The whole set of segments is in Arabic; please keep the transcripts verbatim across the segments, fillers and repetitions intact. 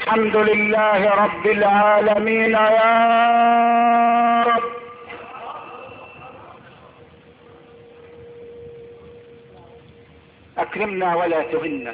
الحمد لله رب العالمين يا رب. اكرمنا ولا تهنا،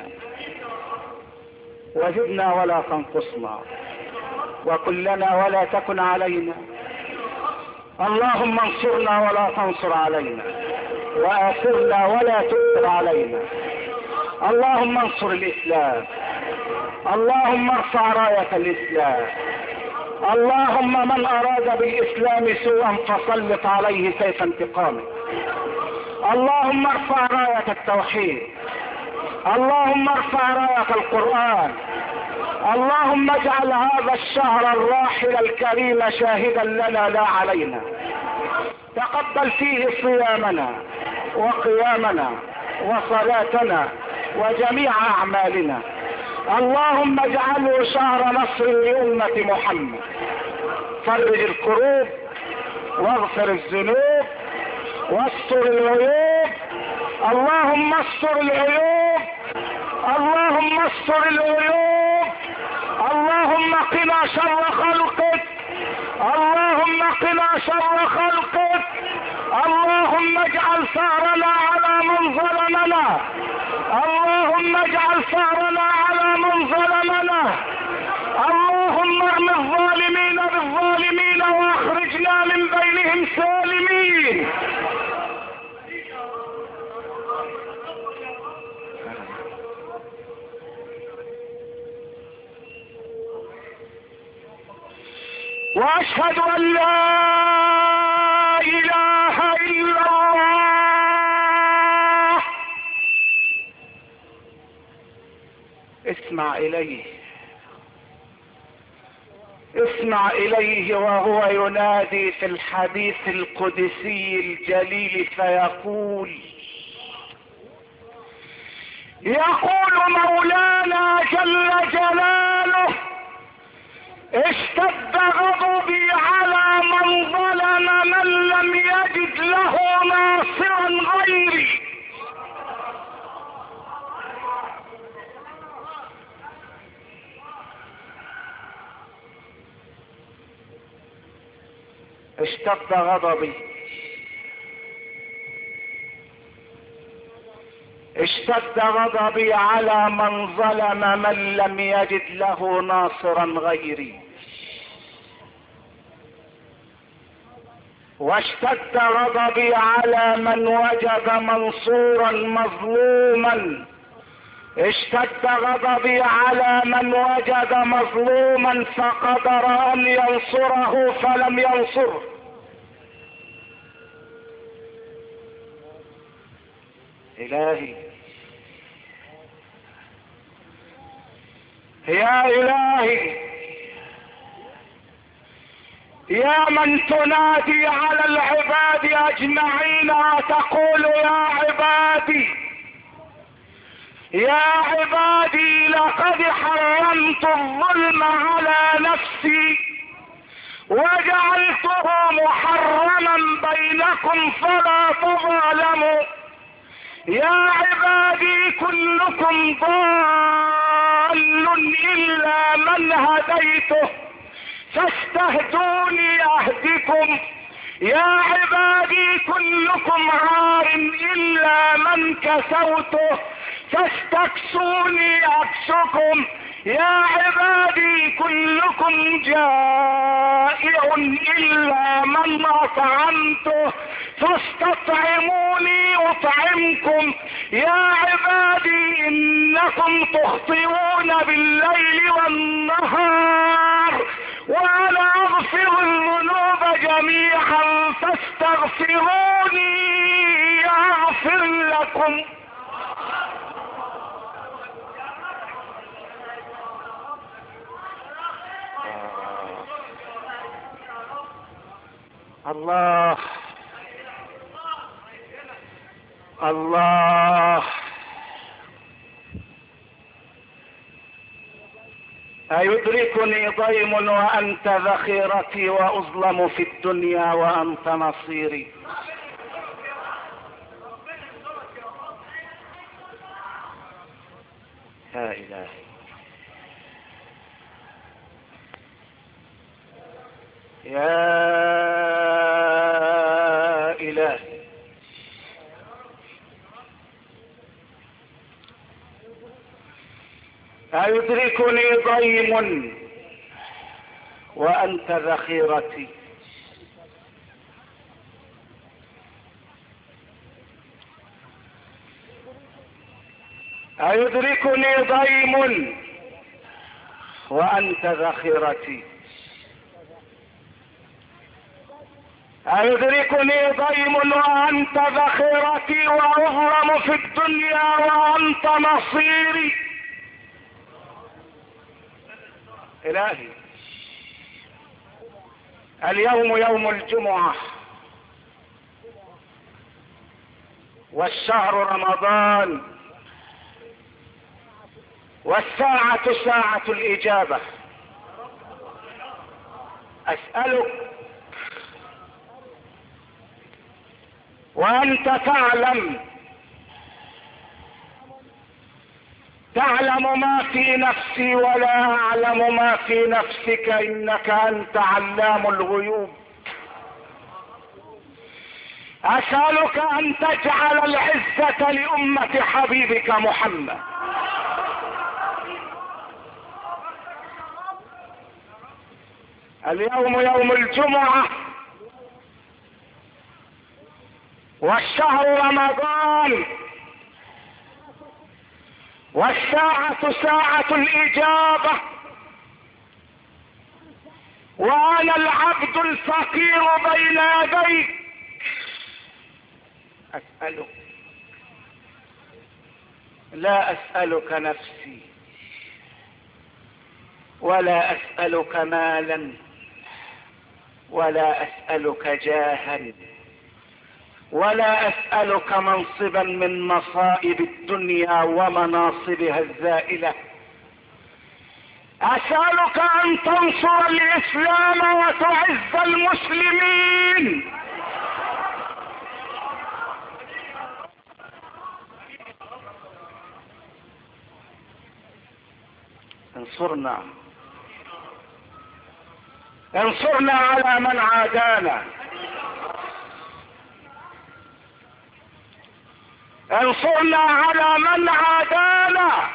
وزدنا ولا تنقصنا، وكلنا ولا تكن علينا. اللهم انصرنا ولا تنصر علينا، وآثرنا ولا تؤثر علينا. اللهم انصر الإسلام، اللهم ارفع راية الإسلام. اللهم من أراد بالإسلام سوءا فسلط عليه سيف انتقامه. اللهم ارفع راية التوحيد، اللهم ارفع راية القرآن. اللهم اجعل هذا الشهر الراحل الكريم شاهدا لنا لا علينا. تقبل فيه صيامنا وقيامنا وصلاتنا وجميع اعمالنا. اللهم اجعله شهر نصر لأمة محمد. فرج الكروب واغفر الذنوب واستر العيوب. اللهم استر العيوب، اللهم استر العيوب. اللهم قنا شر خلقك، اللهم قنا شر خلقك. اللهم اجعل ثارنا على من ظلمنا، اللهم اجعل ثارنا على من ظلمنا. اللهم ارم الظالمين بالظالمين واخرجنا من بينهم سالمين. واشهد ان لا اله الا الله. اسمع اليه، اسمع اليه وهو ينادي في الحديث القدسي الجليل فيقول، يقول مولانا جل جلاله: اشتد غضبي على من ظلم من لم يجد له ناصرا غيري. اشتد غضبي، اشتد غضبي على من ظلم من لم يجد له ناصرا غيري، واشتد غضبي على من وجد منصورا مظلوما. اشتد غضبي على من وجد مظلوما فقدر ان ينصره فلم ينصره. الهي يا الهي يا من تنادي على العباد اجمعين وتقول يا عبادي يا عبادي لقد حرمت الظلم على نفسي وجعلته محرما بينكم فلا تظالموا. يا عبادي كلكم ضال الا من هديته فاستهدوني اهدكم. يا عبادي كلكم عار الا من كسوته فاستكسوني اكسكم. يا عبادي كلكم جائع الا من اطعمته فاستطعموني اطعمكم. يا عبادي انكم تخطئون بالليل والنهار وانا اغفر الذنوب جميعا فاستغفروني اغفر لكم. الله الله أيدركني ضيم وأنت ذخيرتي وأظلم في الدنيا وأنت نصيري. يا إلهي يا إلهي أيدركني ضيم وأنت ذخيرتي؟ أيدركني ضيم وأنت ذخيرتي؟ أيدركني ضيم وأنت ذخيرتي وأغرم في الدنيا وأنت مصيري؟ إلهي اليوم يوم الجمعة والشهر رمضان والساعة ساعة الإجابة. أسألك وأنت تعلم تعلم ما في نفسي ولا أعلم ما في نفسك، إنك أنت علام الغيوب. أسألك أن تجعل العزة لأمة حبيبك محمد. اليوم يوم الجمعة والشهر رمضان والساعة ساعة الإجابة، وأنا العبد الفقير بين يديك. أسألك، لا أسألك نفسي ولا أسألك مالا ولا أسألك جاها ولا أسألك منصبا من مصائب الدنيا ومناصبها الزائلة. أسألك أن تنصر الإسلام وتعز المسلمين. انصرنا انصرنا على من عادانا، انصرنا على من عادانا.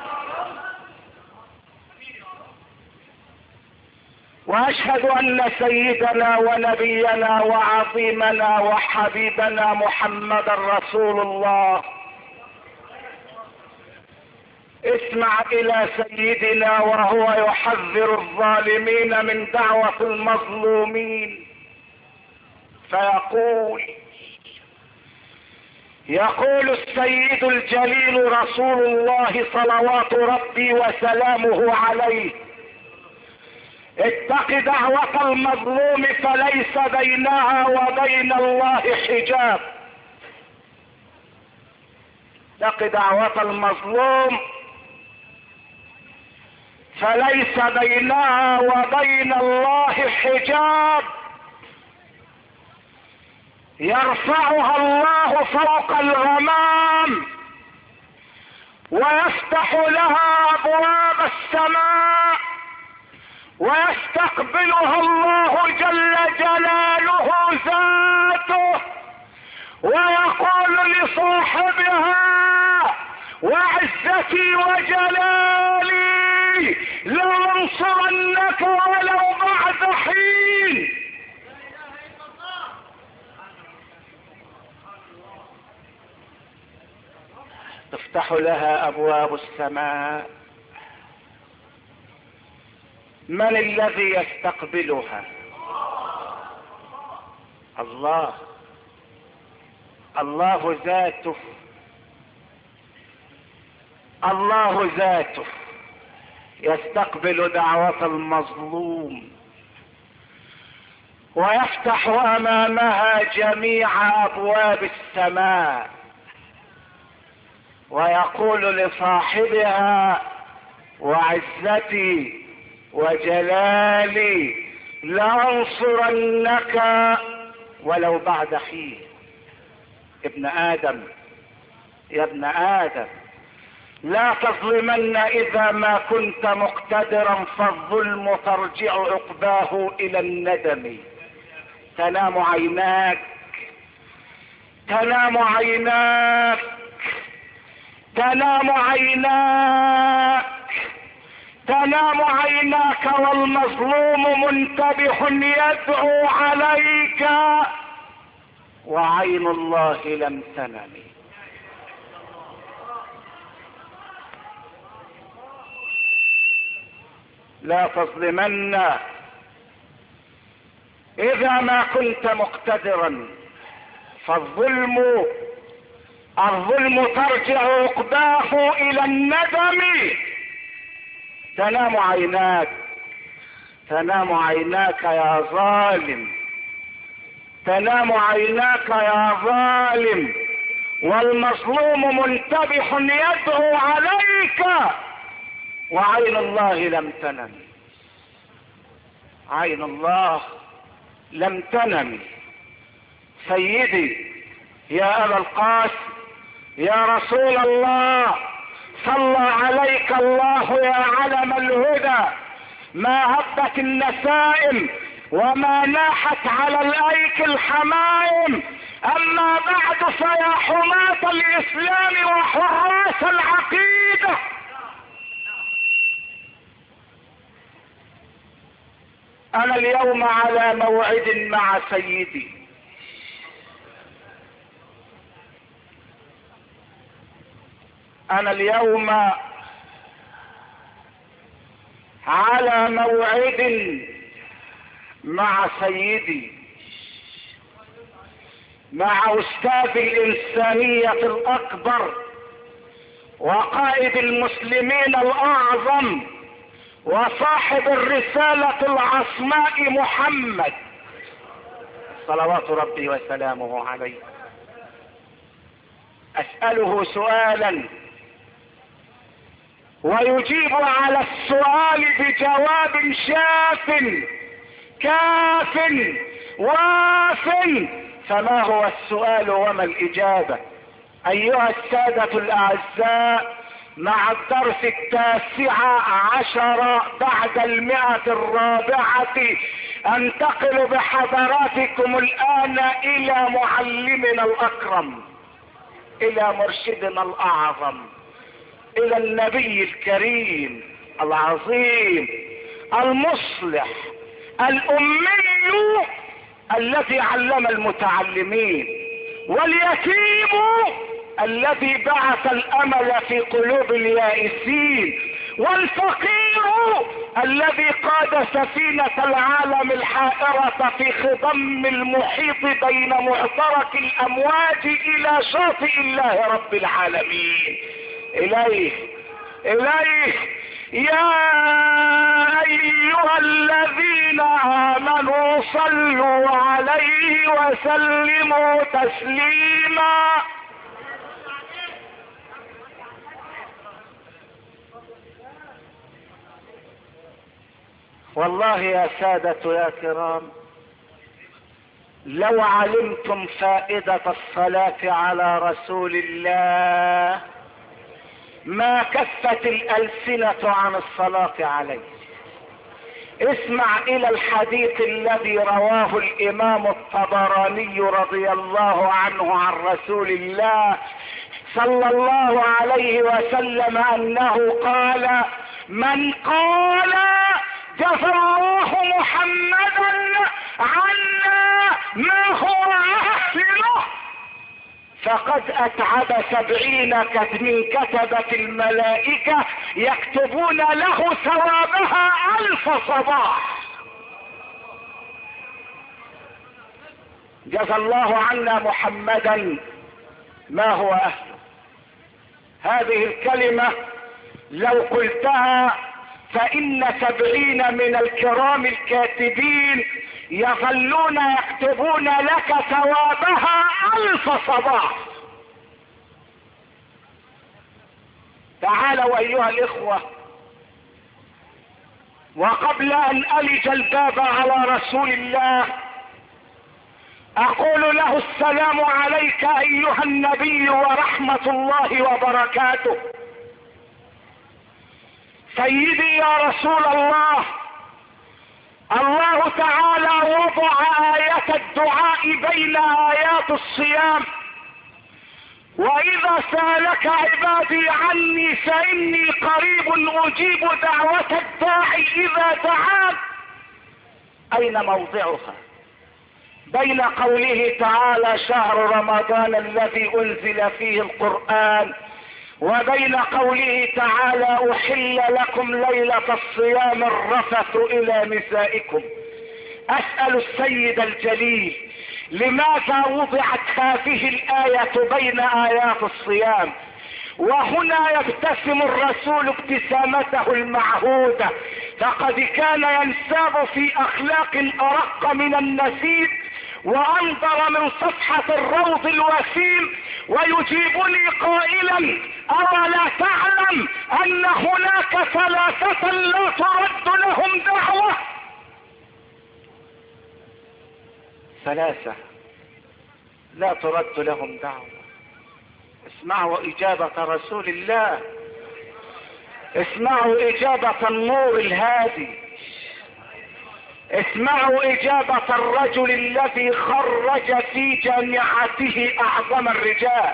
واشهد ان سيدنا ونبينا وعظيمنا وحبيبنا محمد رسول الله. اسمع الى سيدنا وهو يحذر الظالمين من دعوة المظلومين، فيقول يقول السيد الجليل رسول الله صلوات ربي وسلامه عليه: اتق دعوة المظلوم فليس بينها وبين الله حجاب. اتق دعوة المظلوم فليس بينها وبين الله حجاب، يرفعها الله فوق الغمام ويفتح لها ابواب السماء ويستقبلها الله جل جلاله ذاته ويقول لصاحبها: وعزتي وجلالي لأنصرنك ولو بعد حين. تفتح لها أبواب السماء. من الذي يستقبلها؟ الله، الله ذاته، الله ذاته يستقبل دعوة المظلوم ويفتح أمامها جميع أبواب السماء ويقول لصاحبها: وعزتي وجلالي لأنصرنك ولو بعد حين. ابن آدم، يا ابن آدم، لا تظلمن اذا ما كنت مقتدرا، فالظلم ترجع عقباه الى الندم. تنام عيناك تنام عيناك تنام عيناك تنام عيناك والمظلوم منتبه يدعو عليك، وعين الله لم تنم. لا تظلمن اذا ما كنت مقتدرا، فالظلم الظلم ترجع عقباه الى الندم. تنام عيناك تنام عيناك يا ظالم تنام عيناك يا ظالم، والمظلوم منتبه يدعو عليك، وعين الله لم تنم. عين الله لم تنم. سيدي يا أبا القاسم، يا رسول الله، صلى عليك الله يا علم الهدى. ما هبت النسائم وما ناحت على الايك الحمائم، اما بعد فيا حماة الاسلام وحراس العقيدة، انا اليوم على موعد مع سيدي. انا اليوم على موعد مع سيدي، مع استاذ الانسانية الاكبر وقائد المسلمين الاعظم وصاحب الرسالة العصماء محمد صلوات ربي وسلامه عليه. اسأله سؤالا ويجيب على السؤال بجواب شاف كاف واف. فما هو السؤال وما الإجابة؟ أيها السادة الأعزاء، مع الدرس التاسع عشر بعد المئة الرابعة أنتقل بحضراتكم الآن إلى معلمنا الأكرم، إلى مرشدنا الأعظم، إلى النبي الكريم العظيم المصلح الأمي الذي علم المتعلمين، واليتيم الذي بعث الأمل في قلوب اليائسين، والفقير الذي قاد سفينة العالم الحائرة في خضم المحيط بين معترك الأمواج إلى شاطئ الله رب العالمين. إليه إليه يا أيها الذين آمنوا صلوا عليه وسلموا تسليما. والله يا سادة يا كرام، لو علمتم فائدة الصلاة على رسول الله ما كفت الألسنة عن الصلاة عليه. اسمع إلى الحديث الذي رواه الإمام الطبراني رضي الله عنه عن رسول الله صلى الله عليه وسلم أنه قال: من قال جزى الله محمدا عنا ما هو أهله فقد أتعب سبعين من كتبة الملائكة يكتبون له ثوابها ألف صباح. جزى الله عنا محمدا ما هو أهله. هذه الكلمة لو قلتها فإن سبعين من الكرام الكاتبين يظلون يكتبون لك ثوابها ألف صباح. تعالوا أيها الإخوة، وقبل أن ألج الباب على رسول الله أقول له: السلام عليك أيها النبي ورحمة الله وبركاته. سيدي يا رسول الله، الله تعالى وضع آية الدعاء بين آيات الصيام، وإذا سألك عبادي عني فإني قريب أجيب دعوة الداعي إذا دعان. أين موضعها؟ بين قوله تعالى شهر رمضان الذي أنزل فيه القرآن، وبين قوله تعالى أحل لكم ليلة الصيام الرفث إلى نسائكم. أسأل السيد الجليل لماذا وضعت هذه الآية بين آيات الصيام؟ وهنا يبتسم الرسول ابتسامته المعهودة، لقد كان ينساب في أخلاق أرق من النسيب وأنظر من صفحة الروض الوسيم، ويجيبني قائلا أولا تعلم أن هناك ثلاثة لا ترد لهم دعوة؟ ثلاثة لا ترد لهم دعوة. اسمعوا إجابة رسول الله، اسمعوا إجابة النور الهادي، اسمعوا إجابة الرجل الذي خرج في جامعته أعظم الرجال،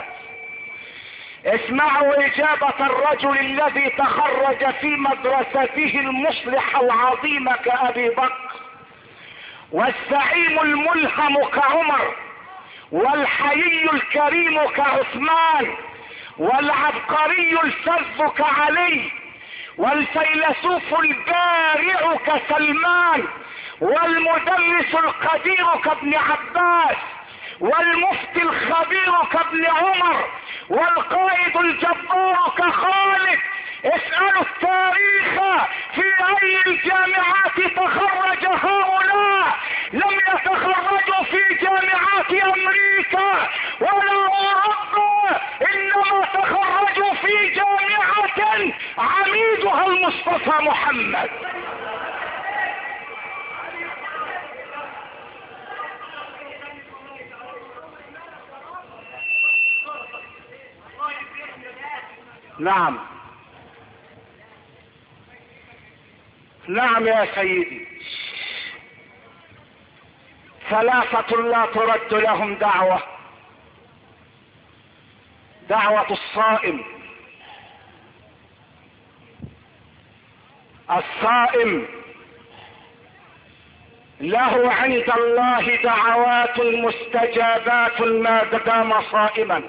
اسمعوا إجابة الرجل الذي تخرج في مدرسته المصلحة العظيمة كأبي بكر، والزعيم الملهم كعمر، والحيي الكريم كعثمان، والعبقري الفذ كعلي، والفيلسوف البارع كسلمان، والمدرس القدير كابن عباس، والمفتي الخبير كابن عمر، والقائد الجبار كخالد. اسألوا التاريخ في اي الجامعات تخرج هؤلاء، لم يتخرجوا في جامعات امريكا ولا اوروبا، انما تخرجوا في جامعة عميدها المصطفى محمد. نعم نعم يا سيدي، ثلاثة لا ترد لهم دعوة. دعوة الصائم، الصائم له عند الله دعوات مستجابات ما دام صائما.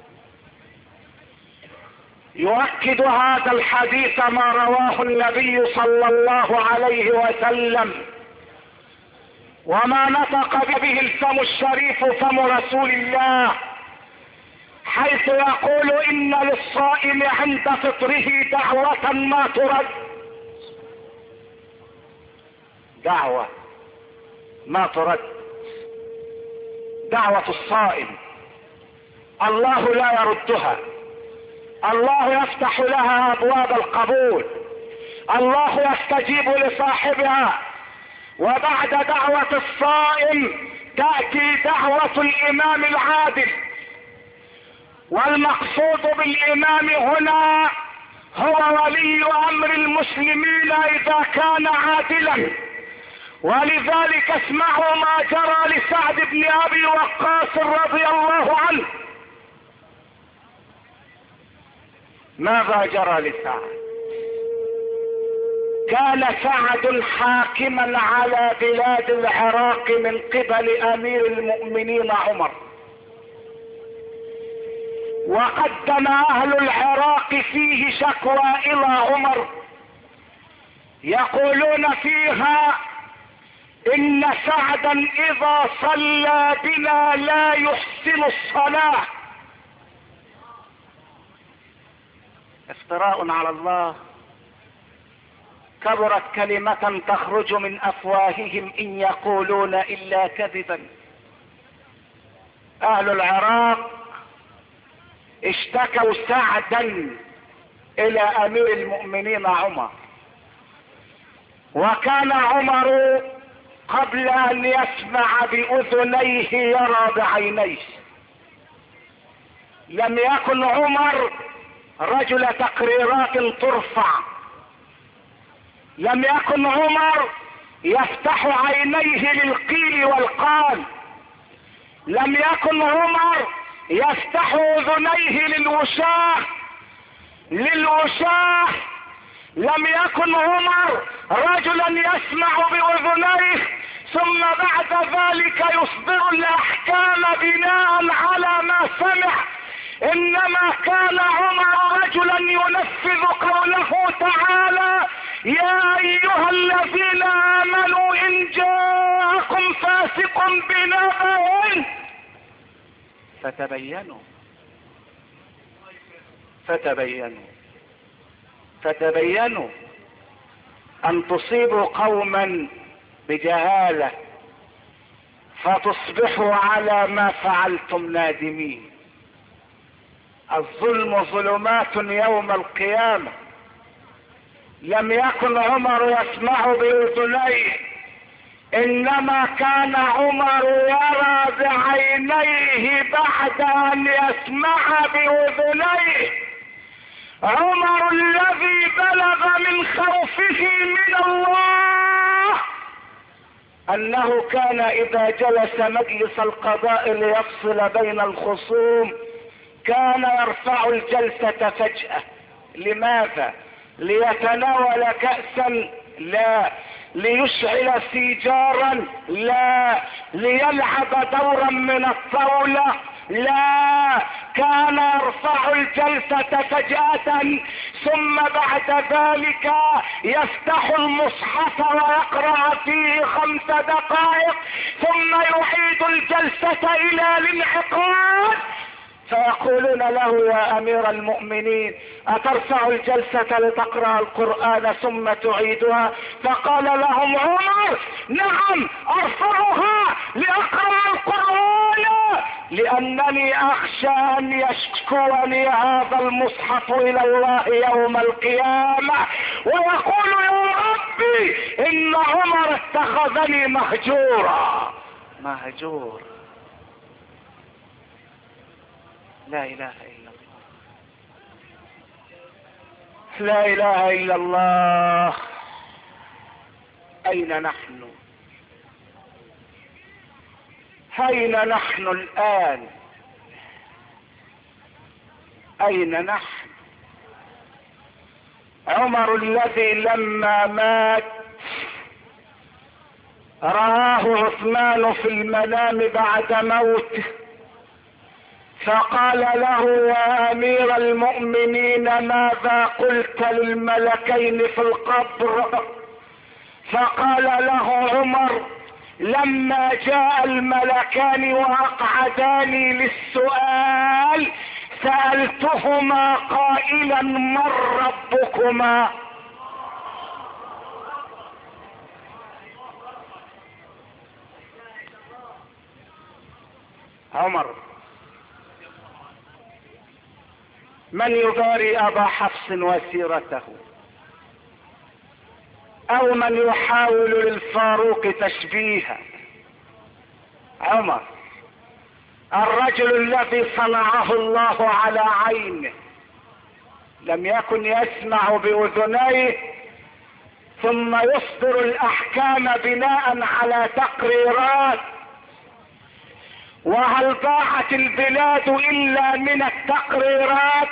يؤكد هذا الحديث ما رواه النبي صلى الله عليه وسلم، وما نطق به الفم الشريف فم رسول الله، حيث يقول إن للصائم عند فطره دعوة ما ترد. دعوة ما ترد، دعوة الصائم الله لا يردها، الله يفتح لها ابواب القبول، الله يستجيب لصاحبها. وبعد دعوة الصائم تأتي دعوة الامام العادل، والمقصود بالامام هنا هو ولي امر المسلمين اذا كان عادلا. ولذلك اسمعوا ما جرى لسعد بن ابي وقاص رضي الله عنه. ماذا جرى لسعد؟ كان سعد حاكما على بلاد العراق من قبل امير المؤمنين عمر، وقدم اهل العراق فيه شكوى الى عمر يقولون فيها ان سعدا اذا صلى بنا لا يحسن الصلاة. افتراء على الله، كبرت كلمة تخرج من افواههم ان يقولون الا كذبا. اهل العراق اشتكوا سعدا الى امير المؤمنين عمر، وكان عمر قبل ان يسمع باذنيه يرى بعينيه. لم يكن عمر رجل تقريرات ترفع لم يكن عمر يفتح عينيه للقيل والقال، لم يكن عمر يفتح اذنيه للوشاح للوشاح لم يكن عمر رجلا يسمع باذنيه ثم بعد ذلك يصدر الاحكام بناء على ما سمع، انما كان عمر رجلا ينفذ قوله تعالى: يا ايها الذين امنوا ان جاءكم فاسق بنبأ فتبينوا فتبينوا فتبينوا ان تصيبوا قوما بجهالة فتصبحوا على ما فعلتم نادمين. الظلم ظلمات يوم القيامة. لم يكن عمر يسمع بأذنيه، انما كان عمر يرى بعينيه بعد ان يسمع بأذنيه. عمر الذي بلغ من خوفه من الله انه كان اذا جلس مجلس القضاء ليفصل بين الخصوم كان يرفع الجلسة فجأة. لماذا؟ ليتناول كأسا؟ لا. ليشعل سيجارا؟ لا. ليلعب دورا من الطاولة؟ لا. كان يرفع الجلسة فجأة ثم بعد ذلك يفتح المصحف ويقرأ فيه خمس دقائق ثم يعيد الجلسة الى الانعقاد، فيقولون له: يا امير المؤمنين اترفع الجلسة لتقرأ القرآن ثم تعيدها؟ فقال لهم عمر: نعم ارفعها لاقرأ القرآن، لانني اخشى ان يشكوني هذا المصحف الى الله يوم القيامة ويقول: يا ربي ان عمر اتخذني مهجورا. مهجور. لا اله الا الله، لا اله الا الله. اين نحن؟ اين نحن الان؟ اين نحن؟ عمر الذي لما مات رآه عثمان في المنام بعد موته فقال له: يا امير المؤمنين ماذا قلت للملكين في القبر؟ فقال له عمر: لما جاء الملكان واقعداني للسؤال سألتهما قائلا: من ربكما؟ عمر. من يباري ابا حفص وسيرته؟ او من يحاول للفاروق تشبيها؟ عمر الرجل الذي صنعه الله على عينه، لم يكن يسمع باذنيه ثم يصدر الاحكام بناء على تقريرات. وهل ضاعت البلاد الا من التقريرات؟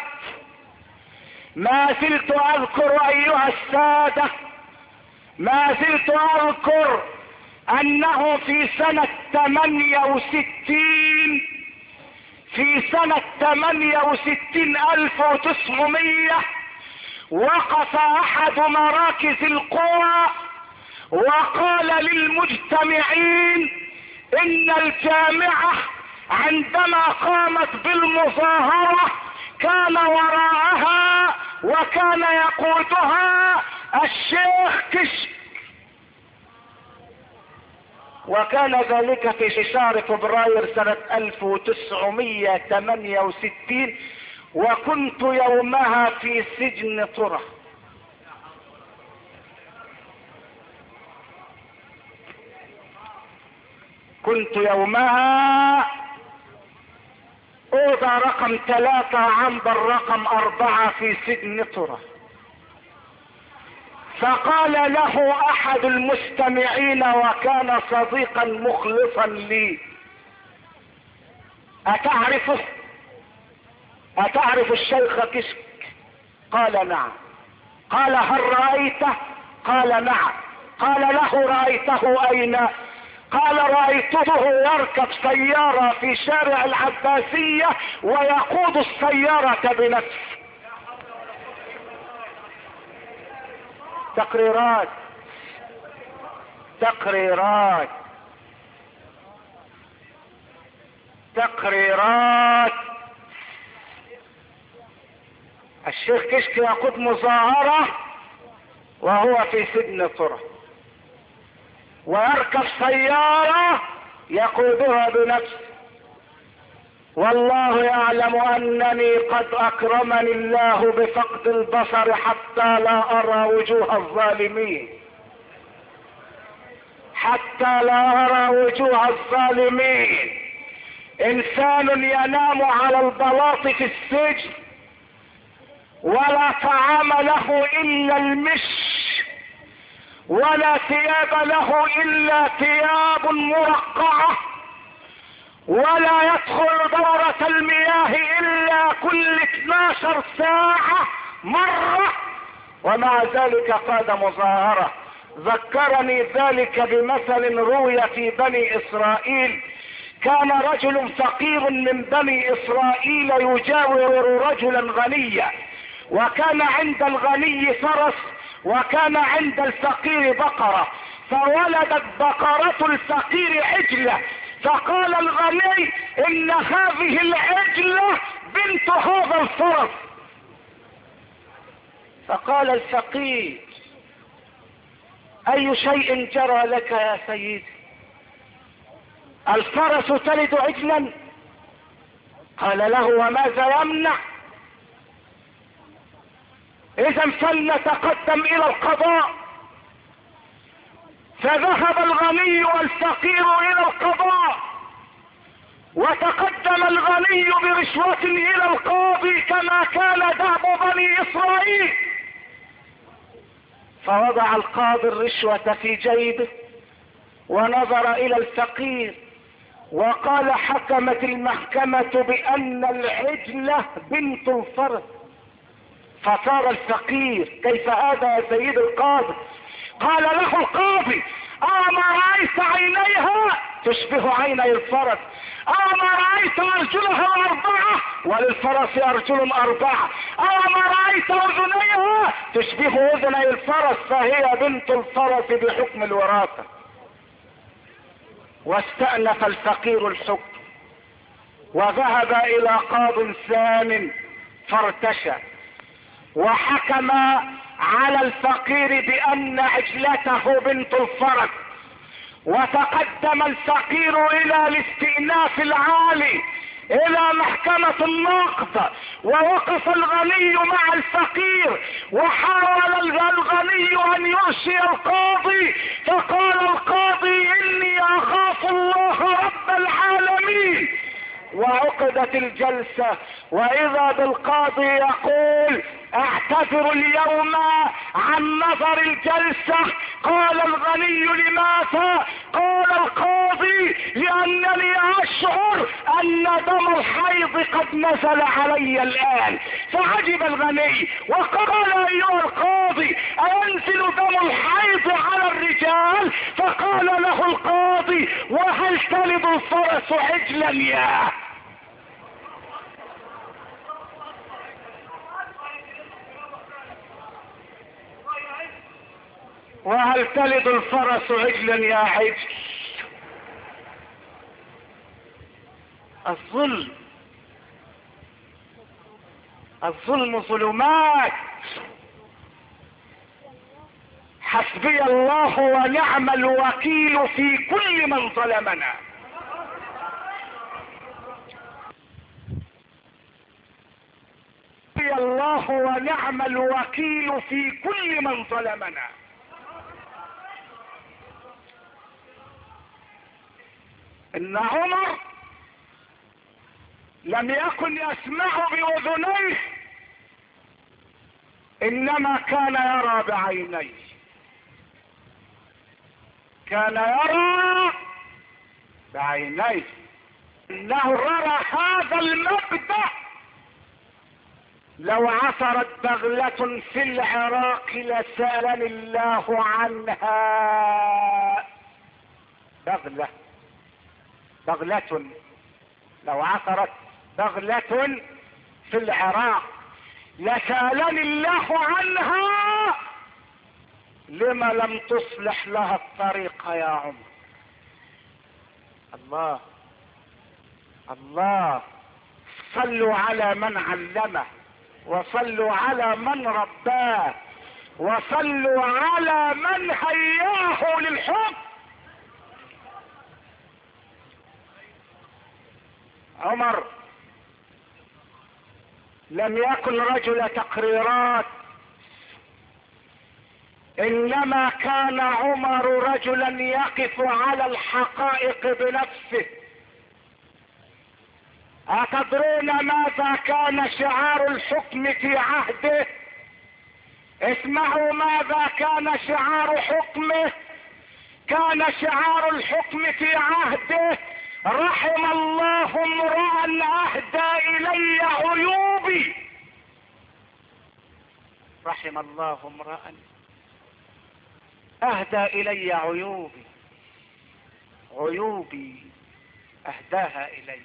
ما زلت اذكر ايها السادة، ما زلت اذكر انه في سنة ثمانية وستين في سنة ثمانية وستين الف وتسعمية وقف احد مراكز القوى وقال للمجتمعين ان الجامعة عندما قامت بالمظاهرة كان وراءها وكان يقودها الشيخ كشك، وكان ذلك في شهر فبراير سنة الف وتسعمية ثمانية وستين وكنت يومها في سجن طرة. كنت يومها اوضى رقم ثلاثة عنبر رقم اربعة في سجن طرة. فقال له احد المستمعين وكان صديقا مخلصا لي: اتعرفه؟ اتعرف الشيخ كشك؟ قال نعم. قال هل رأيته؟ قال نعم. قال له رأيته اين؟ قال رأيته يركب سيارة في شارع العباسية ويقود السيارة بنفسه. تقريرات تقريرات تقريرات الشيخ كشك يقود مظاهرة وهو في سجن طرة، ويركب سيارة يقودها بنفسه. والله يعلم انني قد اكرمني الله بفقد البصر حتى لا ارى وجوه الظالمين، حتى لا ارى وجوه الظالمين. انسان ينام على البلاط في السجن ولا طعام له الا المش، ولا ثياب له الا ثياب مرقعة، ولا يدخل دورة المياه الا كل اثناشر ساعة مرة، ومع ذلك قاد مظاهرة. ذكرني ذلك بمثل روي في بني اسرائيل. كان رجل فقير من بني اسرائيل يجاور رجلا غنيا، وكان عند الغني فرس وكان عند الفقير بقرة، فولدت بقرة الفقير عجلة، فقال الغني ان هذه العجلة بنت هذا الفرس. فقال الفقير اي شيء جرى لك يا سيدي؟ الفرس تلد عجلا؟ قال له وماذا يمنع؟ اذا فلنتقدم الى القضاء. فذهب الغني والفقير الى القضاء، وتقدم الغني برشوة الى القاضي كما كان دأب بني اسرائيل. فوضع القاضي الرشوة في جيبه ونظر الى الفقير وقال حكمت المحكمة بان العجلة بنت الفرس. فصار الفقير كيف هذا يا سيد القاضي؟ قال له القاضي اما رأيت عينيها تشبه عيني الفرس؟ اما رأيت ارجلها الاربعة وللفرس ارجل اربعة؟ اما رأيت اذنيها تشبه اذني الفرس فهي بنت الفرس بحكم الوراثة. واستأنف الفقير الحكم وذهب الى قاض ثان فارتشى وحكم على الفقير بان عجلته بنت الفرس. وتقدم الفقير الى الاستئناف العالي الى محكمة النقض، ووقف الغني مع الفقير وحاول الغني ان يرشي القاضي، فقال القاضي اني اخاف الله رب العالمين. وعقدت الجلسة واذا بالقاضي يقول اعتذر اليوم عن نظر الجلسة. قال الغني لماذا؟ قال القاضي لانني اشعر ان دم الحيض قد نزل علي الان. فعجب الغني وقال ايها القاضي اينزل دم الحيض على الرجال؟ فقال له القاضي وهل تلد الفرس عجلا يا؟ وهل تلد الفرس عجلا يا عجل؟ الظلم الظلم ظلمات. حسبي الله ونعم الوكيل في كل من ظلمنا. حسبي الله ونعم الوكيل في كل من ظلمنا. ان عمر لم يكن يسمع باذنيه انما كان يرى بعينيه. كان يرى بعينيه انه رأى هذا المبدأ لو عثرت بغلة في العراق لسألني الله عنها. بغلة بغلة لو عثرت بغلة في العراق لسألني الله عنها لما لم تصلح لها الطريق يا عمر. الله الله. صلوا على من علمه، وصلوا على من رباه، وصلوا على من هياه للحب. عمر لم يكن رجل تقريرات، انما كان عمر رجلا يقف على الحقائق بنفسه. أتدرون ماذا كان شعار الحكم في عهده؟ اسمعوا ماذا كان شعار حكمه. كان شعار الحكم في عهده: رحم الله امرأ اهدى الي عيوبي. رحم الله امرأ اهدى الي عيوبي. عيوبي اهداها الي.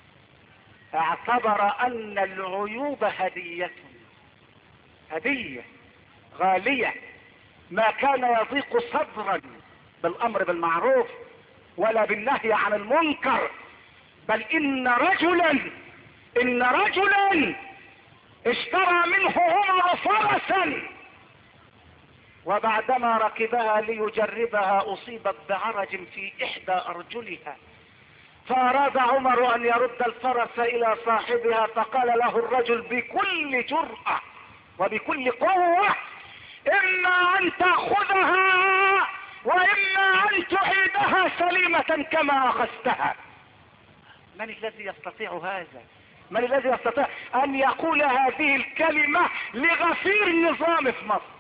اعتبر ان العيوب هدية هدية غالية. ما كان يضيق صدرا بالامر بالمعروف ولا بالنهي عن المنكر، بل ان رجلا ان رجلا اشترى منه عمر فرسا، وبعدما ركبها ليجربها اصيبت بعرج في احدى ارجلها، فاراد عمر ان يرد الفرس الى صاحبها، فقال له الرجل بكل جرأة وبكل قوة: اما ان تأخذها واما ان تعيدها سليمة كما اخذتها. من الذي يستطيع هذا؟ من الذي يستطيع ان يقول هذه الكلمة لغفير النظام في مصر؟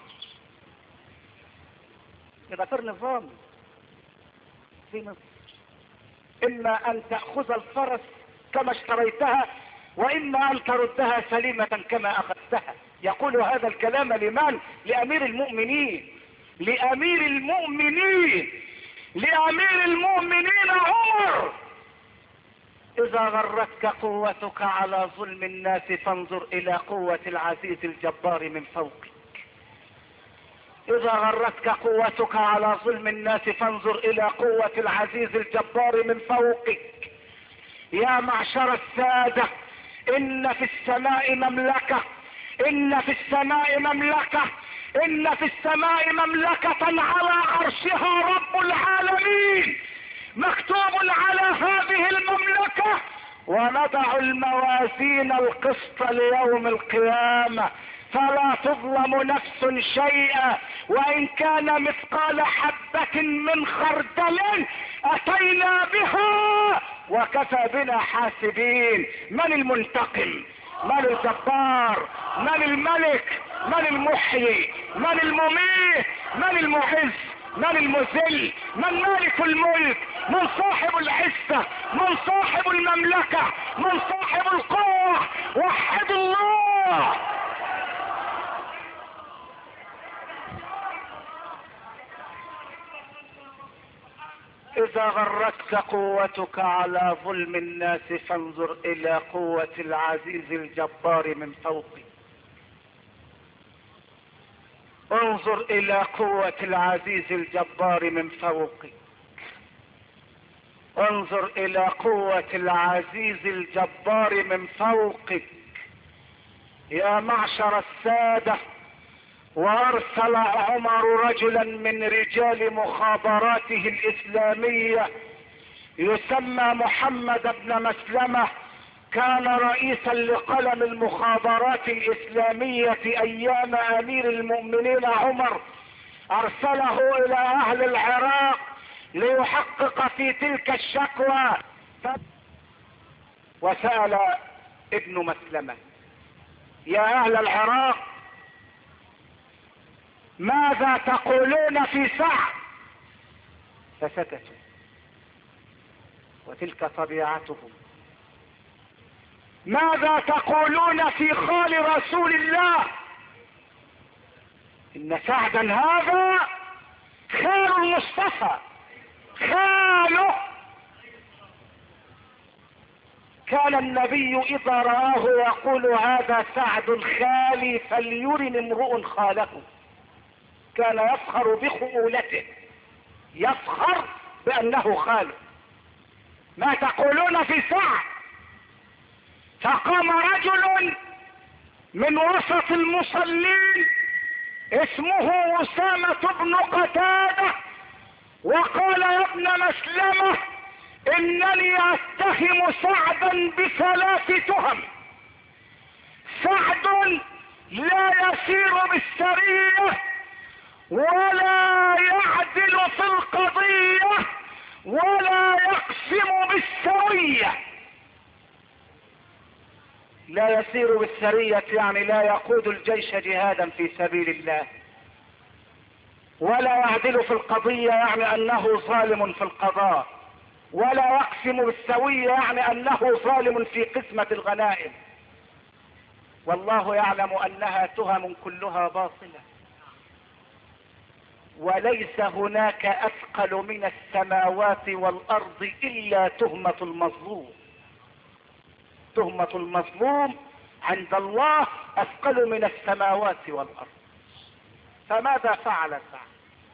لغفير نظام في مصر: اما ان تأخذ الفرس كما اشتريتها واما ان تردها سليمة كما اخذتها. يقول هذا الكلام لمن؟ لامير المؤمنين لامير المؤمنين لامير المؤمنين عمر. اذا غرتك قوتك على ظلم الناس فانظر الى قوة العزيز الجبار من فوقك. اذا غرتك قوتك على ظلم الناس فانظر الى قوة العزيز الجبار من فوقك. يا معشر السادة، ان في السماء مملكة ان في السماء مملكة ان في السماء مملكة على عرشها رب العالمين. مكتوب على هذه المملكة: ونضع الموازين القسط ليوم القيامة فلا تظلم نفس شيئا وان كان مثقال حبة من خردل اتينا بها وكفى بنا حاسبين. من المنتقم؟ من الجبار؟ من الملك؟ من المحيي؟ من المميت؟ من المعز؟ من المذل؟ من مالك الملك؟ من صاحب العزة؟ من صاحب المملكة؟ من صاحب القوة؟ وحد الله. اذا غرتك قوتك على ظلم الناس فانظر الى قوة العزيز الجبار من فوقك. انظر الى قوة العزيز الجبار من فوقك. انظر الى قوة العزيز الجبار من فوقك. يا معشر السادة، وارسل عمر رجلا من رجال مخابراته الاسلامية يسمى محمد بن مسلمة، كان رئيسا لقلم المخابرات الاسلامية ايام امير المؤمنين عمر. ارسله الى اهل العراق ليحقق في تلك الشكوى، وسأل ابن مسلمة: يا اهل العراق، ماذا تقولون في سعد؟ فسكتوا، وتلك طبيعتهم. ماذا تقولون في خال رسول الله؟ إن سعدا هذا خال المصطفى، خاله. كان النبي إذا رآه يقول هذا سعد خالي فليرن امرؤ خاله. كان يفخر بخؤولته، يفخر بأنه خاله. ما تقولون في سعد؟ فقام رجل من وسط المصلين اسمه أسامة بن قتادة وقال يا ابن مسلمة إنني أتهم سعدا بثلاث تهم. سعد لا يسير بالسرية ولا يعدل في القضية ولا يقسم بالسوية. لا يسير بالسرية يعني لا يقود الجيش جهادا في سبيل الله، ولا يعدل في القضية يعني أنه ظالم في القضاء، ولا يقسم بالسوية يعني أنه ظالم في قسمة الغنائم. والله يعلم أنها تهم كلها باطلة، وليس هناك أثقل من السماوات والأرض إلا تهمة المظلوم. تهمة المظلوم عند الله أثقل من السماوات والأرض. فماذا فعل سعد؟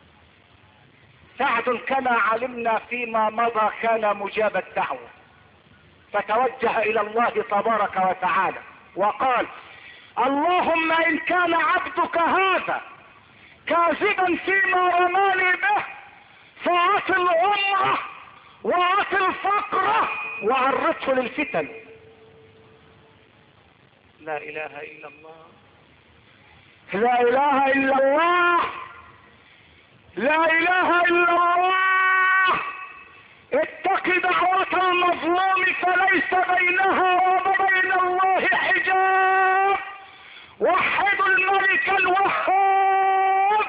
سعد كما علمنا فيما مضى كان مجاب الدعوة، فتوجه إلى الله تبارك وتعالى وقال اللهم إن كان عبدك هذا كاذبا فيما رماني به فأعطل عمره وأعطل فقره وعرضه للفتن. لا إله إلا الله، لا إله إلا الله، لا إله إلا الله. اتق دعوة المظلوم فليس بينها وبين الله حجاب. وحد الملك الوهاب.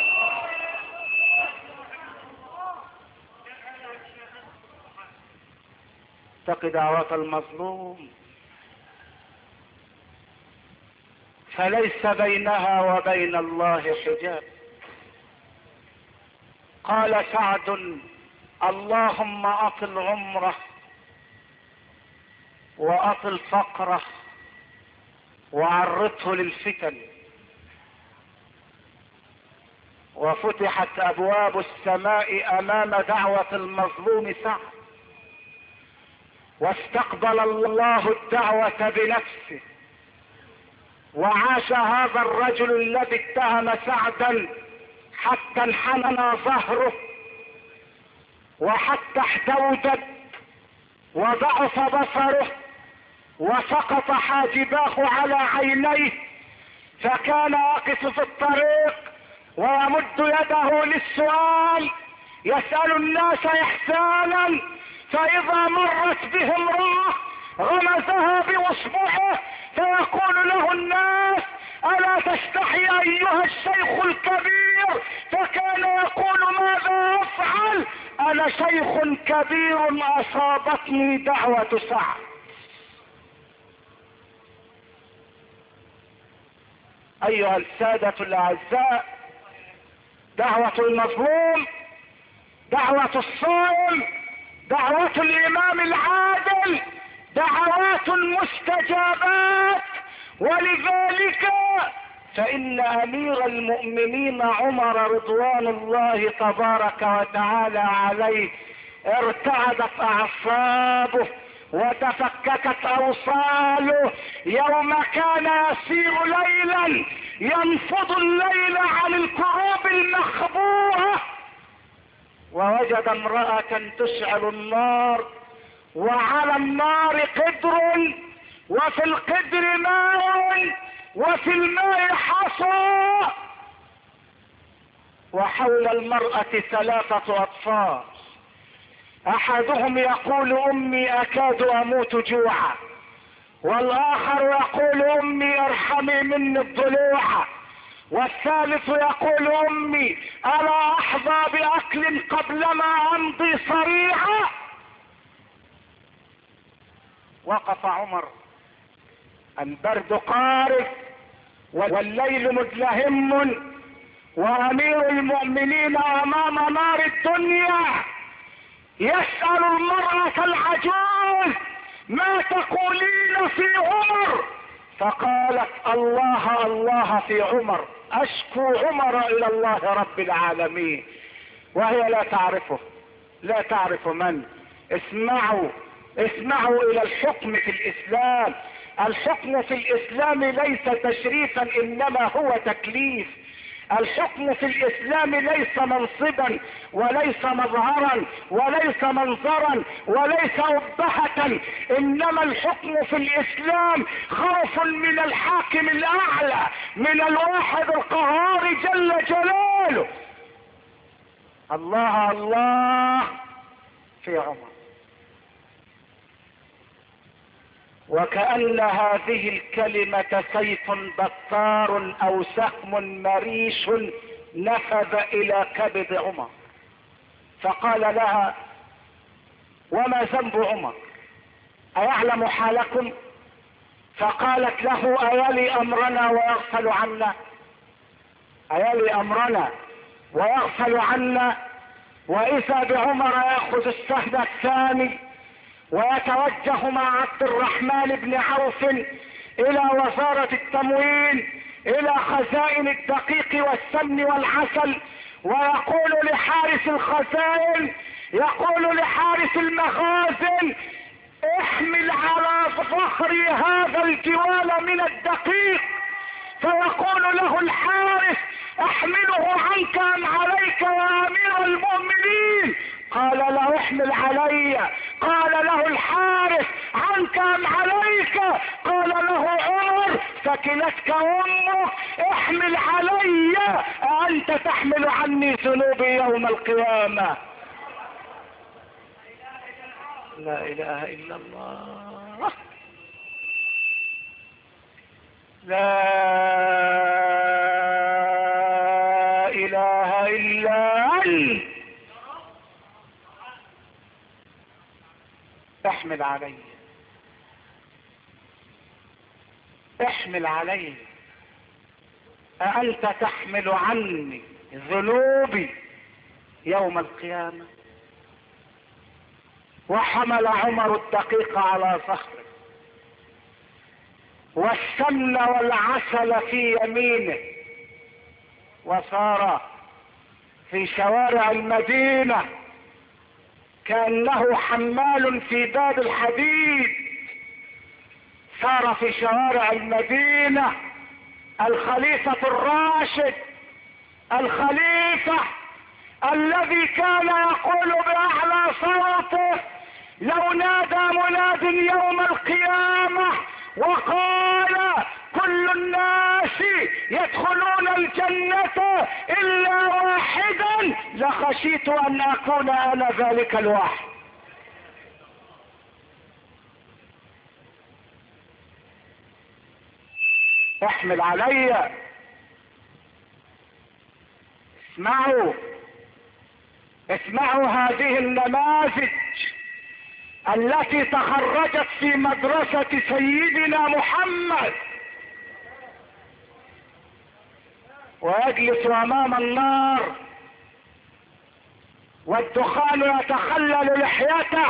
اتق دعوة المظلوم فليس بينها وبين الله حجاب. قال سعد اللهم أطل عمره وأطل فقره وعرضه للفتن. وفتحت أبواب السماء أمام دعوة المظلوم سعد، واستقبل الله الدعوة بنفسه، وعاش هذا الرجل الذي اتهم سعدا حتى انحنى ظهره وحتى احتوجت وضعف بصره وسقط حاجباه على عينيه، فكان واقف في الطريق ويمد يده للسؤال، يسأل الناس إحسانا، فإذا مرت به امرأة غمزها بإصبعه فيقول له الناس ألا تستحي أيها الشيخ الكبير؟ فكان يقول ماذا أفعل؟ أنا شيخ كبير أصابتني دعوة سعد. أيها السادة الأعزاء، دعوة المظلوم، دعوة الصائم، دعوة الإمام العادل دعوات مستجابات. ولذلك فإن أمير المؤمنين عمر رضوان الله تبارك وتعالى عليه ارتعدت أعصابه وتفككت أوصاله يوم كان يسير ليلا ينفض الليل عن الكروب المخبوءة، ووجد امرأة تشعل النار، وعلى النار قدر، وفي القدر ماء، وفي الماء حصى، وحول المرأة ثلاثة أطفال، أحدهم يقول أمي أكاد أموت جوعا، والآخر يقول أمي ارحمي مني الضلوع، والثالث يقول امي الا احظى باكل قبلما امضي صريعا. وقف عمر، البرد قارس والليل مزلهم وامير المؤمنين امام نار الدنيا، يسأل المرأة العجوز ما تقولين في عمر؟ فقالت الله الله في عمر، اشكو عمر الى الله رب العالمين. وهي لا تعرفه، لا تعرف من. اسمعوا اسمعوا الى الحكم في الاسلام. الحكم في الاسلام ليس تشريفا انما هو تكليف. الحكم في الاسلام ليس منصبا وليس مظهرا وليس منظرا وليس أبهة، انما الحكم في الاسلام خوف من الحاكم الاعلى، من الواحد القهار جل جلاله. الله الله في عمر. وكأن هذه الكلمة سيف بطار او سهم مريش نفذ الى كبد عمر، فقال لها وما ذنب عمر؟ ايعلم حالكم؟ فقالت له ايلي امرنا ويغفل عنا؟ ايلي امرنا ويغفل عنا؟ واذا بعمر ياخذ السهم الثاني ويتوجه مع عبد الرحمن بن عوف الى وزارة التموين، الى خزائن الدقيق والسمن والعسل، ويقول لحارس الخزائن، يقول لحارس المخازن احمل على ظهري هذا الجوال من الدقيق. فيقول له الحارس احمله عنك ام عليك يا امير المؤمنين؟ قال له احمل علي. قال له الحارس عنك ام عليك؟ قال له عمر ثكلتك امك، احمل علي، انت تحمل عني ذنوبي يوم القيامة. لا اله الا الله، لا اله الا انت. احمل علي، احمل علي، أأنت تحمل عني ذنوبي يوم القيامة؟ وحمل عمر الدقيق على ظهره والسمن والعسل في يمينه، وصار في شوارع المدينة كأنه حمال في باب الحديد. صار في شوارع المدينة الخليفة الراشد، الخليفة الذي كان يقول بأعلى صوته لو نادى مناد يوم القيامة وقال كل الناس يدخلون الجنة إلا واحدا لخشيت أن أكون أنا ذلك الواحد. احمل علي. اسمعوا اسمعوا هذه النماذج التي تخرجت في مدرسة سيدنا محمد، ويجلس امام النار والدخان يتخلل لحيته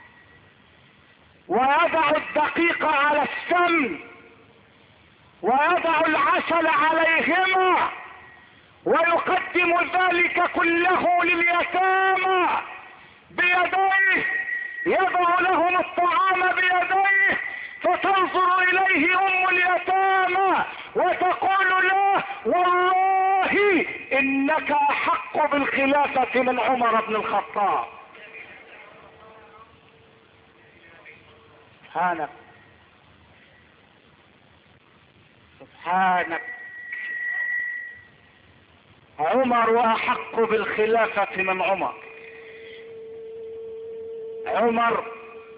ويضع الدقيق على السم ويضع العسل عليهما ويقدم ذلك كله لليتامى بيديه، يضع لهم الطعام بيديه، فتنظر اليه ام اليتامى وتقول له والله انك احق بالخلافة من عمر بن الخطاب. سبحانك سبحانك، عمر احق بالخلافة من عمر، عمر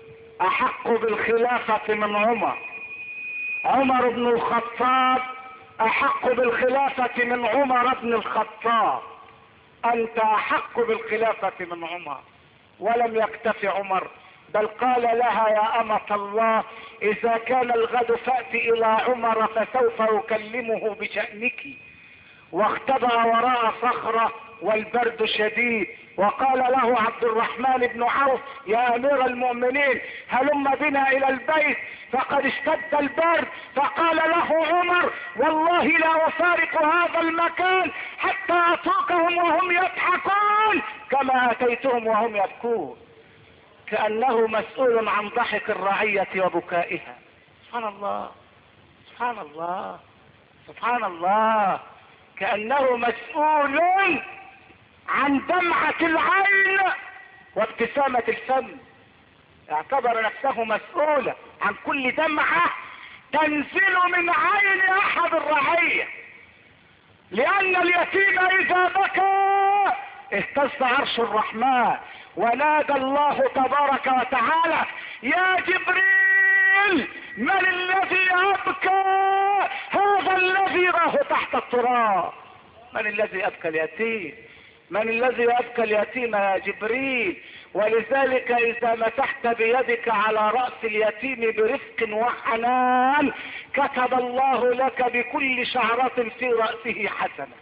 احق بالخلافة من عمر. عمر بن الخطاب احق بالخلافة من عمر بن الخطاب، انت احق بالخلافة من عمر. ولم يكتف عمر، بل قال لها يا أمة الله اذا كان الغد فأت الى عمر فسوف اكلمه بشأنك. واختبأ وراء صخرة والبرد شديد، وقال له عبد الرحمن بن عوف يا امير المؤمنين هلم بنا الى البيت فقد اشتد البرد. فقال له عمر والله لا افارق هذا المكان حتى اتركهم وهم يضحكون كما اتيتهم وهم يبكون. كأنه مسؤول عن ضحك الرعية وبكائها. سبحان الله سبحان الله سبحان الله. كأنه مسؤول عن دمعة العين وابتسامة الفم. اعتبر نفسه مسؤولا عن كل دمعة تنزل من عين احد الرعية، لان اليتيم اذا بكى اهتز عرش الرحمن. ونادى الله تبارك وتعالى يا جبريل من الذي ابكى هذا الذي راه تحت التراب؟ من الذي ابكى اليتيم؟ من الذي ابكى اليتيم يا جبريل؟ ولذلك اذا مسحت بيدك على رأس اليتيم برفق وحنان كتب الله لك بكل شعرة في رأسه حسنة.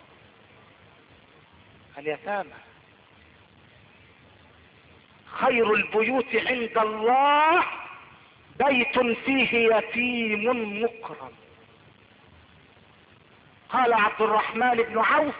اليتامى خير البيوت عند الله بيت فيه يتيم مكرم. قال عبد الرحمن بن عوف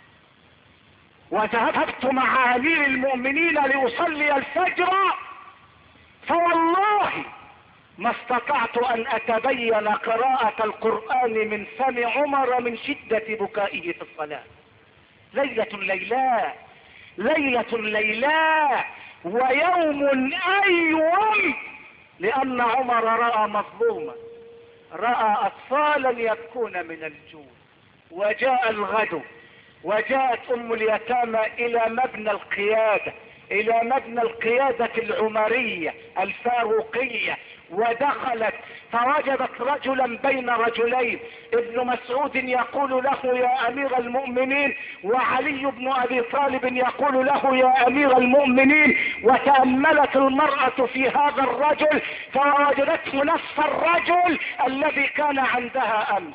وذهبت مع امير المؤمنين لاصلي الفجر فوالله ما استطعت ان اتبين قراءة القرآن من فم عمر من شدة بكائه في الصلاة. ليلة ليلة ليلة ليلة ويوم ايوم، لان عمر رأى مظلوما، رأى اطفالا يبكون من الجوع. وجاء الغد وجاءت ام اليتامى الى مبنى القيادة، الى مبنى القيادة العمرية الفاروقية، ودخلت فوجدت رجلا بين رجلين، ابن مسعود يقول له يا امير المؤمنين وعلي بن ابي طالب يقول له يا امير المؤمنين. وتأملت المرأة في هذا الرجل فوجدته نفس الرجل الذي كان عندها امس،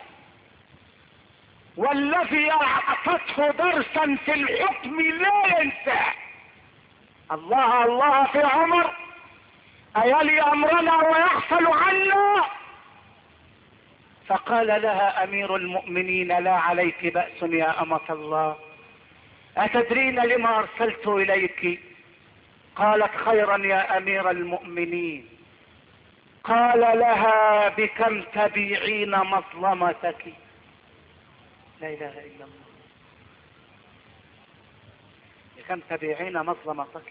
والذي اعطته درسا في الحكم لا ينساه. الله الله في عمر ايلي امرنا ويغفل عنا؟ فقال لها امير المؤمنين لا عليك بأس يا امة الله، اتدرين لما ارسلت اليك؟ قالت خيرا يا امير المؤمنين. قال لها بكم تبيعين مظلمتك؟ لا اله الا الله. بكم تبيعين مظلمتك؟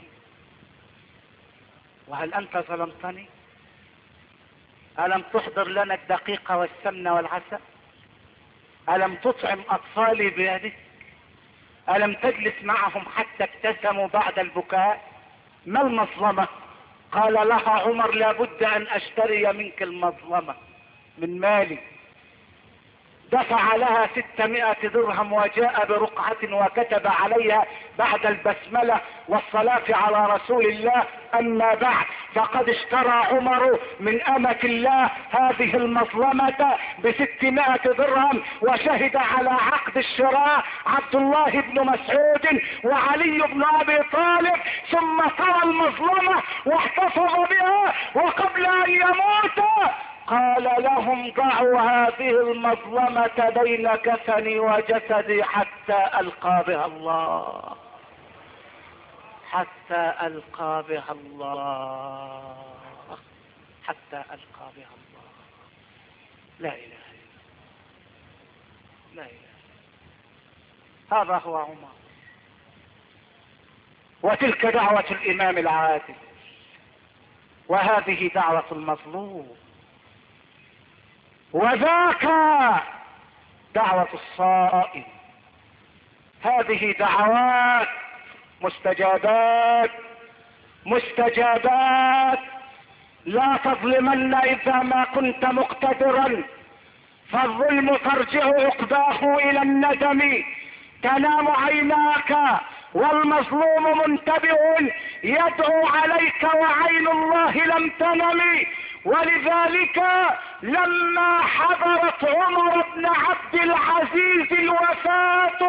وهل انت ظلمتني؟ الم تحضر لنا الدقيق والسمن والعسل؟ الم تطعم اطفالي بيدك؟ الم تجلس معهم حتى ابتسموا بعد البكاء؟ ما المظلمة؟ قال لها عمر لابد ان اشتري منك المظلمة من مالي. دفع لها ستمائة درهم وجاء برقعة وكتب عليها بعد البسملة والصلاة على رسول الله اما بعد، فقد اشترى عمر من امة الله هذه المظلمة بستمائة درهم، وشهد على عقد الشراء عبد الله بن مسعود وعلي بن ابي طالب، ثم طوى المظلمة واحتفظ بها، وقبل ان يموت قال لهم ضعوا هذه المظلمة بين كفني وجسدي حتى القى بها الله، حتى القى بها الله، حتى القى بها الله. لا اله الا الله، لا اله. هذا هو عمر، وتلك دعوة الامام العادل، وهذه دعوة المظلوم، وذاك دعوة الصائم. هذه دعوات مستجابات مستجابات. لا تظلمن اذا ما كنت مقتدرا، فالظلم ترجع عقباه الى الندم، تنام عيناك والمظلوم منتبه يدعو عليك وعين الله لم تنم. ولذلك لما حضرت عمر بن عبد العزيز الوفاة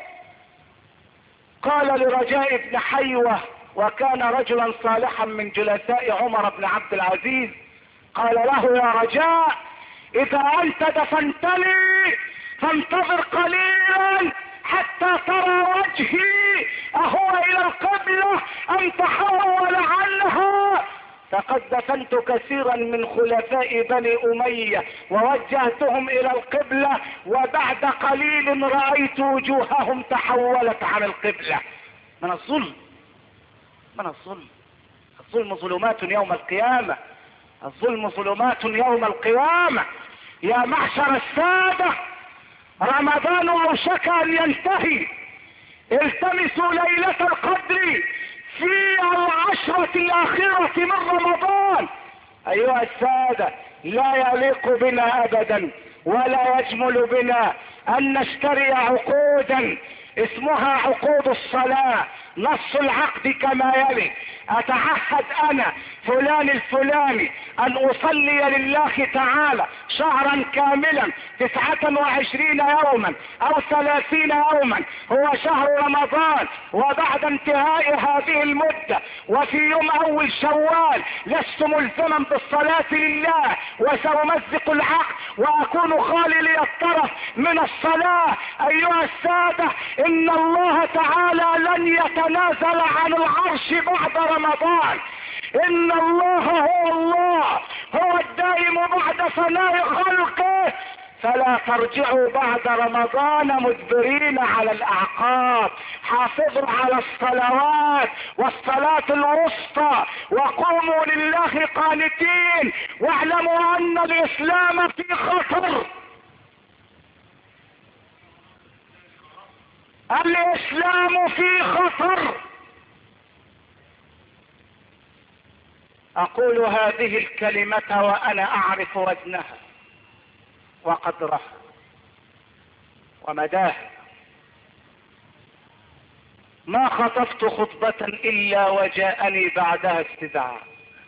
قال لرجاء بن حيوة، وكان رجلا صالحا من جلساء عمر بن عبد العزيز، قال له يا رجاء اذا انت دفنتني فانتظر قليلا حتى ترى وجهي اهو الى القبلة ام تحول عنها، فقد دفنت كثيرا من خلفاء بني امية ووجهتهم الى القبلة، وبعد قليل رأيت وجوههم تحولت عن القبلة. من الظلم، من الظلم، الظلم ظلمات يوم القيامة، الظلم ظلمات يوم القيامة. يا معشر السادة، رمضان اوشك ان ينتهي، التمسوا ليلة القدر في العشرة الاخيرة من رمضان. ايها السادة، لا يليق بنا ابدا ولا يجمل بنا ان نشتري عقودا اسمها عقود الصلاة. نص العقد كما يلي: اتعهد انا فلان الفلاني ان اصلي لله تعالى شهرا كاملا تسعة وعشرين يوما او ثلاثين يوما، هو شهر رمضان، وبعد انتهاء هذه المدة وفي يوم اول شوال لست ملزما بالصلاة لله وسأمزق العقد واكون خالي لي الطرف من الصلاة. ايها السادة، ان الله تعالى لن يتنازل عن العرش بعد رمضان، ان الله هو الله، هو الدائم بعد فناء خلقه، فلا ترجعوا بعد رمضان مدبرين على الاعقاب. حافظوا على الصلوات والصلاة الوسطى وقوموا لله قانتين، واعلموا ان الاسلام في خطر، الاسلام في خطر. اقول هذه الكلمة وانا اعرف وزنها وقدرها ومداها. ما خطفت خطبة الا وجاءني بعدها استدعاء،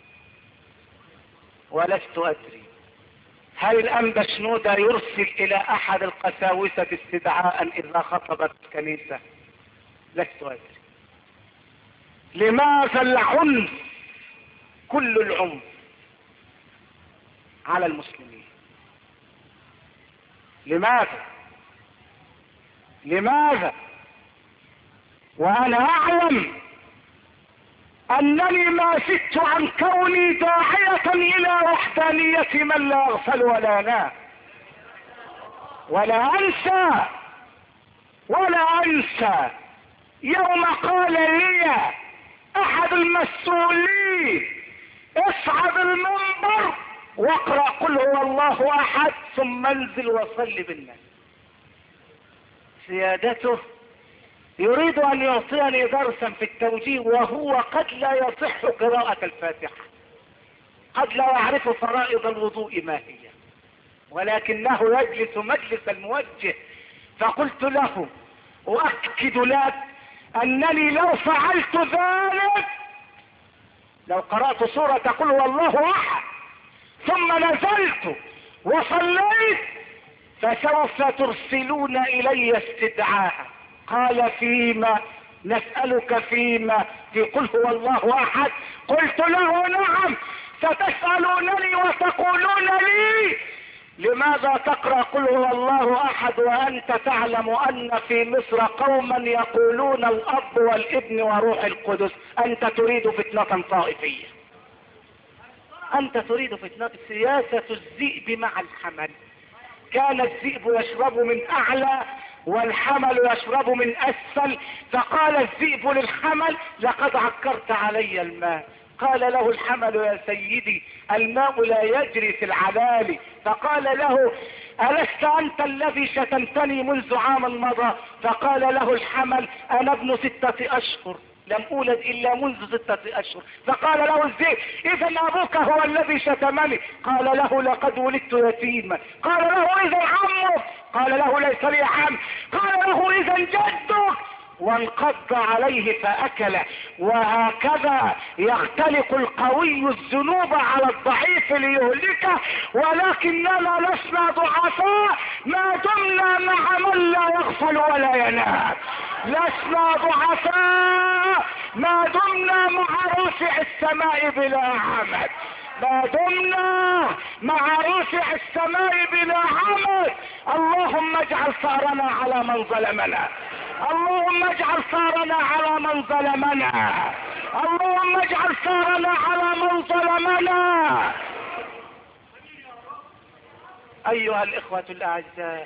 ولست ادري هل الانبا شنودة يرسل الى احد القساوسة استدعاء اذا خطبت الكنيسة؟ لست ادري. لماذا العنف، كل العنف على المسلمين؟ لماذا؟ لماذا وانا اعلم انني ما زدت عن كوني داعية الى وحدانية من لا يغفل ولا ينام، ولا انسى ولا انسى يوم قال لي احد المسؤولين: اصعد المنبر واقرأ قل هو الله احد ثم انزل وصل بالناس. سيادته يريد ان يعطيني درسا في التوجيه وهو قد لا يصح قراءة الفاتحة، قد لا يعرف فرائض الوضوء ما هي، ولكنه يجلس مجلس الموجه. فقلت له: اؤكد لك انني لو فعلت ذلك، لو قرأت سورة قل هو الله احد ثم نزلت وصليت فسوف ترسلون الي استدعاء. قال: فيما؟ نسألك فيما؟ في قل هو الله احد. قلت له: نعم، ستسألونني وتقولون لي: لماذا تقرأ قل هو الله احد وانت تعلم ان في مصر قوما يقولون الاب والابن وروح القدس؟ انت تريد فتنة طائفية، انت تريد فتنة. سياسة الذئب مع الحمل. كان الذئب يشرب من اعلى والحمل يشرب من اسفل، فقال الذئب للحمل: لقد عكرت علي الماء. قال له الحمل: يا سيدي، الماء لا يجري في العلالي. فقال له: ألست أنت الذي شتمتني منذ عام مضى؟ فقال له الحمل: أنا ابن ستة أشهر لم أولد إلا منذ ستة أشهر. فقال له الذئب إذا أبوك هو الذي شتمني. قال له لقد ولدت يتيما. قال له إذا عمك. قال له ليس لي عم. قال له إذا جدك. وانقض عليه فأكل. وهكذا يختلق القوي الذنوب على الضعيف ليهلكه، ولكننا لسنا ضعفاء ما دمنا مع من لا يغفل ولا ينام. لسنا ضعفاء ما دمنا مع رافع السماء بلا عمد. ما دمنا مع رافع السماء بلا عمد. اللهم اجعل ثارنا على من ظلمنا. اللهم اجعل ثارنا على من ظلمنا. اللهم اجعل ثارنا على من ظلمنا. ايها الاخوة الاعزاء،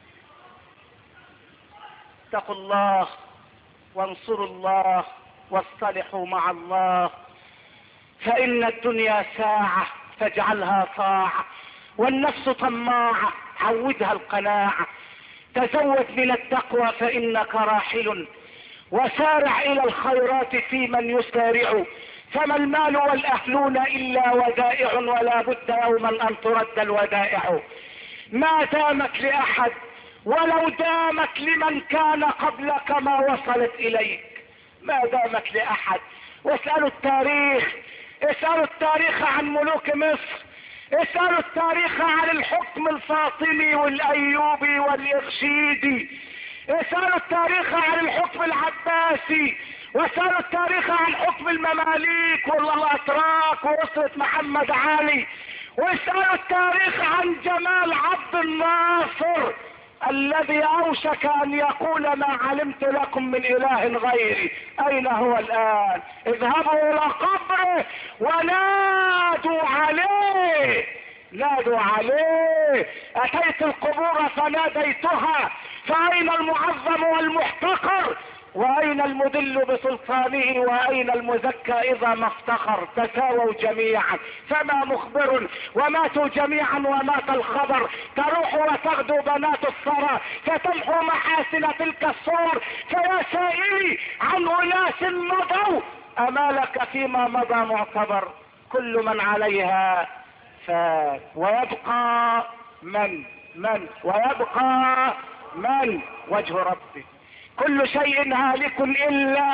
اتقوا الله وانصروا الله واصطلحوا مع الله، فإن الدنيا ساعة فاجعلها طاعة، والنفس طماعة عودها القناعة. تزود من التقوى فإنك راحل، وسارع إلى الخيرات في من يسارع، فما المال والأهلون إلا ودائع، ولا بد يوما أن ترد الودائع. ما دامت لأحد ولو دامت لمن كان قبلك ما وصلت إليك. ما دامت لأحد. واسألوا التاريخ، اسألوا التاريخ عن ملوك مصر، اسألوا التاريخ عن الحكم الفاطمي والأيوبي والإرشيدي، اسألوا التاريخ عن الحكم العباسي، واسألوا التاريخ عن حكم المماليك والأتراك وأسرة محمد علي، واسألوا التاريخ عن جمال عبد الناصر الذي اوشك ان يقول ما علمت لكم من اله غيري. اين هو الان؟ اذهبوا الى قبره ونادوا عليه، نادوا عليه. اتيت القبور فناديتها، فاين المعظم والمحتقر؟ واين المدل بسلطانه؟ واين المزكى اذا ما افتخر؟ تساووا جميعا، فما مخبر وماتوا جميعا ومات الخبر. تروح وتغدو بنات الثرى فتمحو محاسن تلك الصور. فيا سائلي عن اناس مضوا، امالك فيما مضى معتبر. كل من عليها فات، ويبقى من من ويبقى من وجه ربه. كل شيء هالك إلا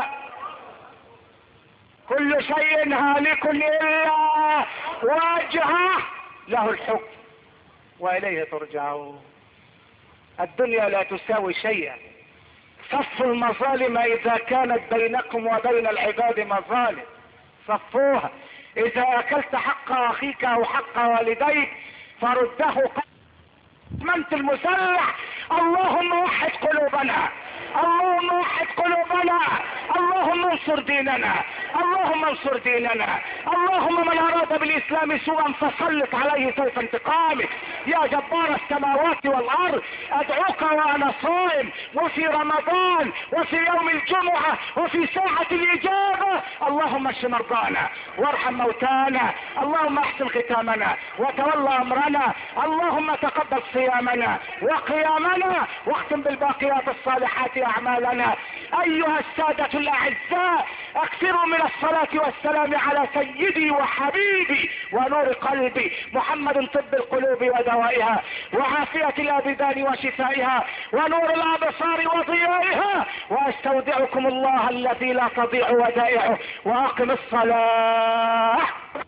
كل شيء هالك إلا وجهه، له الحكم وإليه ترجعون. الدنيا لا تساوي شيئا. صفوا المظالم إذا كانت بينكم وبين العباد مظالم، صفوها. إذا أكلت حق أخيك أو حق والديك فرده. منت المسلح. اللهم وحد قلوبنا، اللهم وحد قلوبنا، اللهم انصر ديننا، اللهم انصر ديننا. اللهم من اراد بالاسلام سوءا فسلط عليه سيف انتقامك. يا جبار السماوات والارض، ادعوك وانا صائم وفي رمضان وفي يوم الجمعة وفي ساعة الاجابة. اللهم اشف مرضانا وارحم موتانا، اللهم احسن ختامنا وتولى امرنا، اللهم تقبل صيامنا وقيامنا، واختم بالباقيات الصالحات اعمالنا. ايها السادة الاعزاء، اكثروا من الصلاة والسلام على سيدي وحبيبي ونور قلبي محمد، طب القلوب ودوائها وعافية الابدان وشفائها ونور الابصار وضيائها. واستودعكم الله الذي لا تضيع ودائعه، واقم الصلاة.